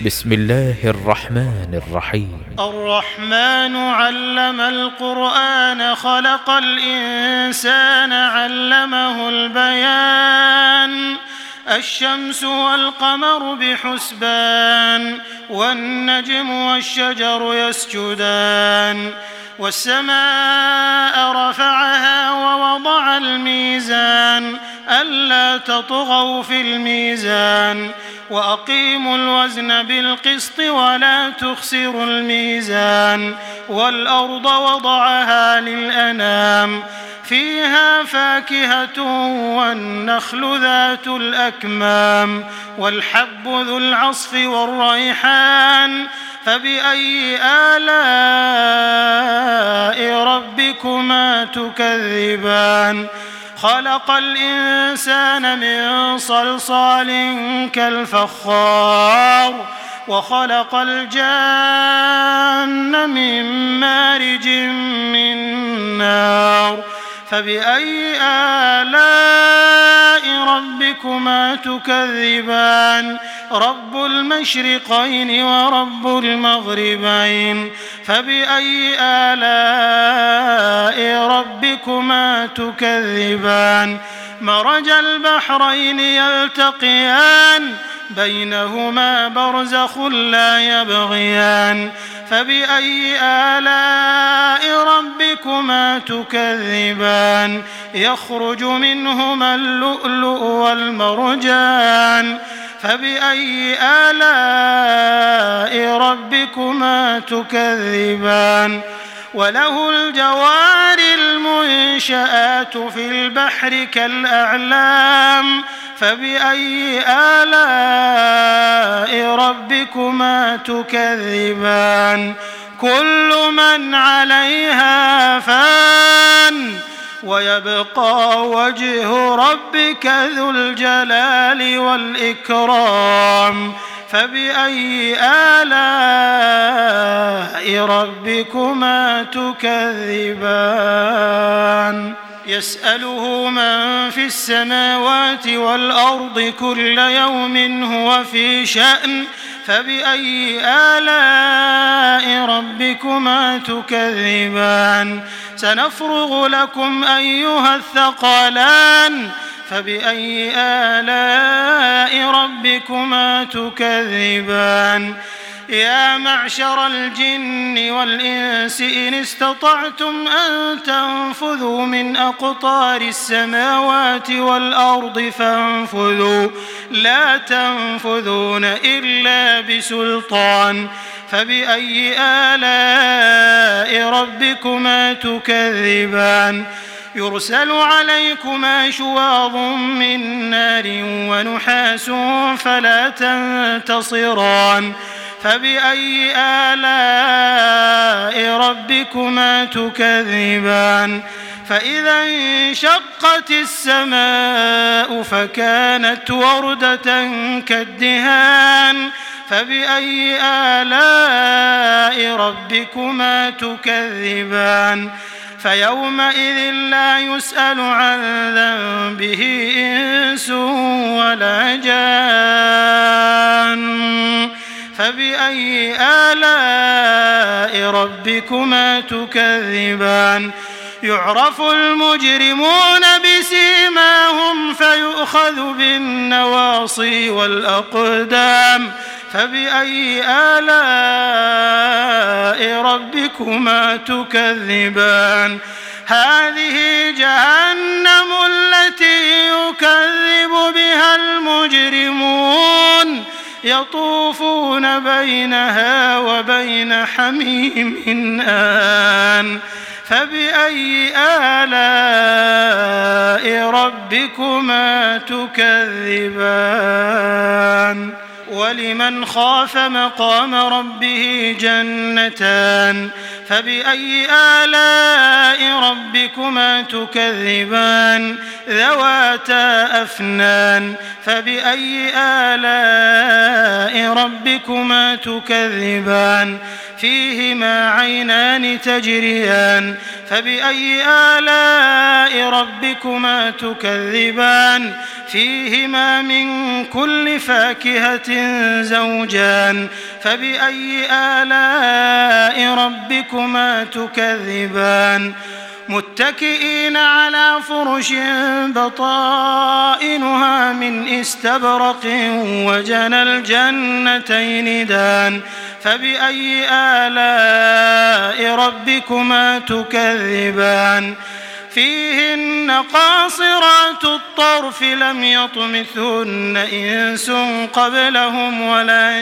بسم الله الرحمن الرحيم. الرحمن علم القرآن خلق الإنسان علمه البيان الشمس والقمر بحسبان والنجم والشجر يسجدان والسماء رفعها ووضع الميزان ألا تطغوا في الميزان وأقيموا الوزن بالقسط ولا تخسروا الميزان والأرض وضعها للأنام فيها فاكهة والنخل ذات الأكمام والحب ذو العصف والريحان فبأي آلاء ربكما تكذبان خلق الإنسان من صلصال كالفخار وخلق الجان من مارج من نار فبأي آلاء ربكما تكذبان رب المشرقين ورب المغربين فبأي آلاء ربكما تكذبان مرج البحرين يلتقيان بينهما برزخ لا يبغيان فبأي آلاء ربكما تكذبان يخرج منهما اللؤلؤ والمرجان فبأي آلاء ربكما تكذبان وله الجوار المنشآت في البحر كالأعلام فبأي آلاء ربكما تكذبان كل من عليها فان ويبقى وجه ربك ذو الجلال والإكرام فبأي آلاء ربكما تكذبان يسأله من في السماوات والأرض كل يوم هو في شأن فبأي آلاء ربكما تكذبان سنفرغ لكم أيها الثقلان فبأي آلاء ربكما تكذبان يا معشر الجن والإنس إن استطعتم أن تنفذوا من أقطار السماوات والأرض فانفذوا لا تنفذون إلا بسلطان فبأي آلاء ربكما تكذبان يرسل عليكما شواظ من نار ونحاس فلا تنتصران فبأي آلاء ربكما تكذبان فإذا انشقت السماء فكانت وردة كالدهان فبأي آلاء ربكما تكذبان فيومئذ لا يسأل عن ذنبه إنس ولا جان فبأي آلاء ربكما تكذبان يعرف المجرمون بسيماهم فيؤخذ بالنواصي والأقدام فبأي آلاء ربكما تكذبان هذه جهنم التي يكذب بها المجرمون يطوفون بينها وبين حميم آن فبأي آلاء ربكما تكذبان ولمن خاف مقام ربه جنتان فبأي آلاء ربكما تكذبان ذواتا أفنان فبأي آلاء ربكما تكذبان فيهما عينان تجريان فبأي آلاء ربكما تكذبان فيهما من كل فاكهة زوجان فبأي آلاء ربكما تكذبان متكئين على فرش بطائنها من استبرق وجنى الجنتين دان فبأي آلاء ربكما تكذبان فيهن قاصرات الطرف لم يطمثهن إنس قبلهم ولا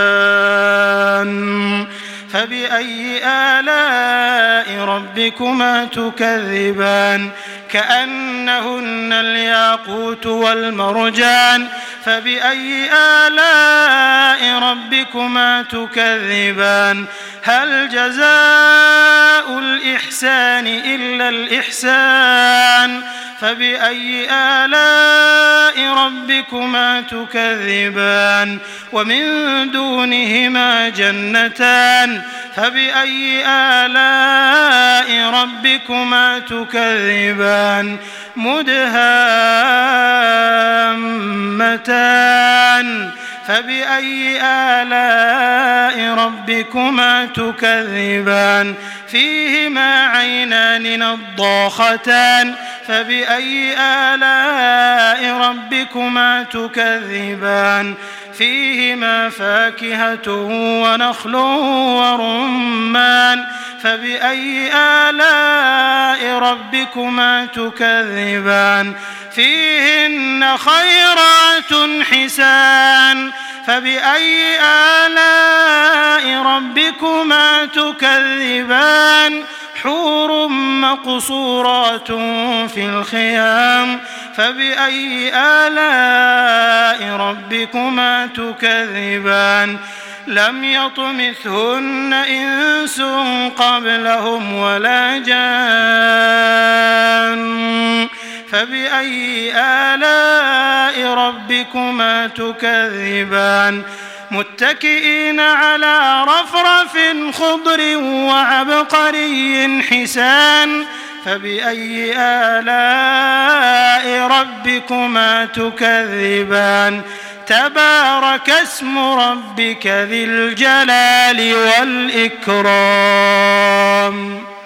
جان فبأي آلاء ربكما تكذبان كأنهن الياقوت والمرجان فبأي آلاء ربكما تكذبان هل جزاء الإحسان إلا الإحسان فبأي آلاء ربكما تكذبان ومن دونهما جنتان فبأي آلاء ربكما تكذبان مدهامتان فبأي آلاء ربكما تكذبان فيهما عينان نضاختان فبأي آلاء ربكما تكذبان فيهما فاكهة ونخل ورمان فبأي آلاء ربكما تكذبان فيهن خيرات حسان فبأي آلاء ربكما تكذبان حور مقصورات في الخيام فبأي آلاء ربكما تكذبان لم يطمثهن إنس قبلهم ولا جان فبأي آلاء ربكما تكذبان متكئين على رفرف خضر وعبقري حسان فبأي آلاء ربكما تكذبان تبارك اسم ربك ذي الجلال والإكرام.